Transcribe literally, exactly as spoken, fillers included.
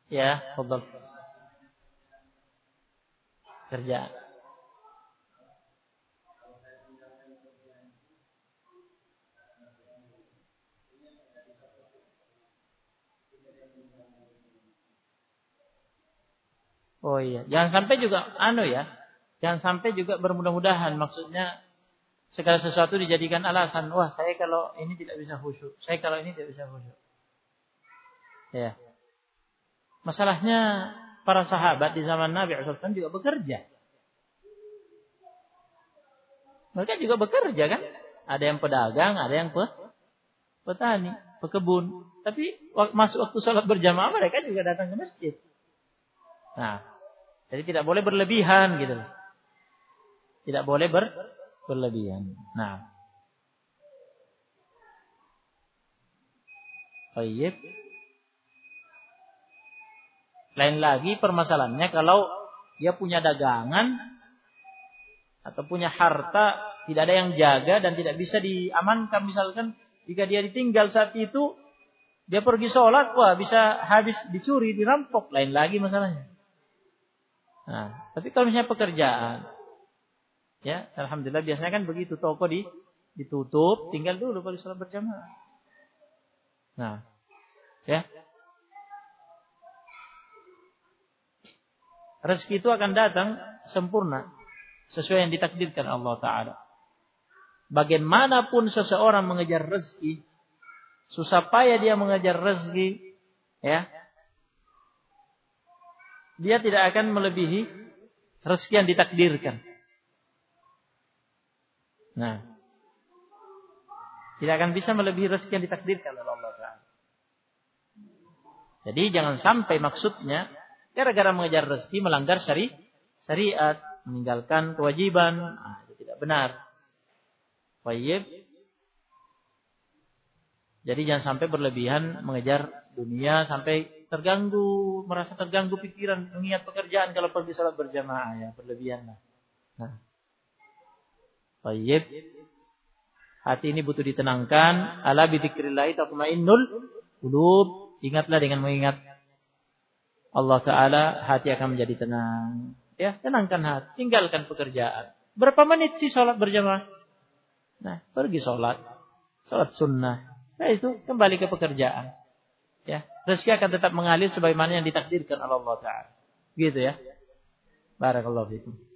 Ya, fadhal. Kerja. Oh iya, jangan sampai juga anu ya. Jangan sampai juga bermudah-mudahan, maksudnya segala sesuatu dijadikan alasan. Wah, saya kalau ini tidak bisa khusyuk. Saya kalau ini tidak bisa khusyuk. Ya. Masalahnya para sahabat di zaman Nabi shallallahu alaihi wasallam juga bekerja. Mereka juga bekerja kan? Ada yang pedagang, ada yang petani, pekebun. Tapi masuk waktu sholat berjamaah mereka juga datang ke masjid. Nah, jadi tidak boleh berlebihan gitu. Tidak boleh ber, berlebihan. Nah. Baik. Lain lagi permasalahannya kalau dia punya dagangan atau punya harta, tidak ada yang jaga dan tidak bisa diamankan. Misalkan jika dia ditinggal saat itu, dia pergi sholat, wah bisa habis dicuri, dirampok. Lain lagi masalahnya. Nah, tapi kalau misalnya pekerjaan, ya, alhamdulillah biasanya kan begitu, toko di, ditutup, tinggal dulu kalau sholat berjamaah. Nah, ya. Rezeki itu akan datang sempurna sesuai yang ditakdirkan Allah Ta'ala. Bagaimanapun seseorang mengejar rezeki, susah payah dia mengejar rezeki, ya, dia tidak akan melebihi rezeki yang ditakdirkan. Nah, tidak akan bisa melebihi rezeki yang ditakdirkan oleh Allah Ta'ala. Jadi jangan sampai maksudnya gara-gara mengejar rezeki melanggar syari, syariat, meninggalkan kewajiban. Nah, itu tidak benar. Baik. Jadi jangan sampai berlebihan mengejar dunia sampai terganggu, merasa terganggu pikiran, mengingat pekerjaan kalau pergi sholat berjamaah, ya berlebihan. Nah, baik. Hati ini butuh ditenangkan. Ala bi dzikrillah tatmainnul qulub. Ingatlah dengan mengingat Allah Ta'ala, hati akan menjadi tenang. Ya, tenangkan hati, tinggalkan pekerjaan. Berapa menit sih sholat berjamaah? Nah, pergi sholat, sholat sunnah. Nah itu kembali ke pekerjaan. Ya, rezeki akan tetap mengalir sebagaimana yang ditakdirkan oleh Allah Ta'ala. Gitu ya. Barakallahu fikum.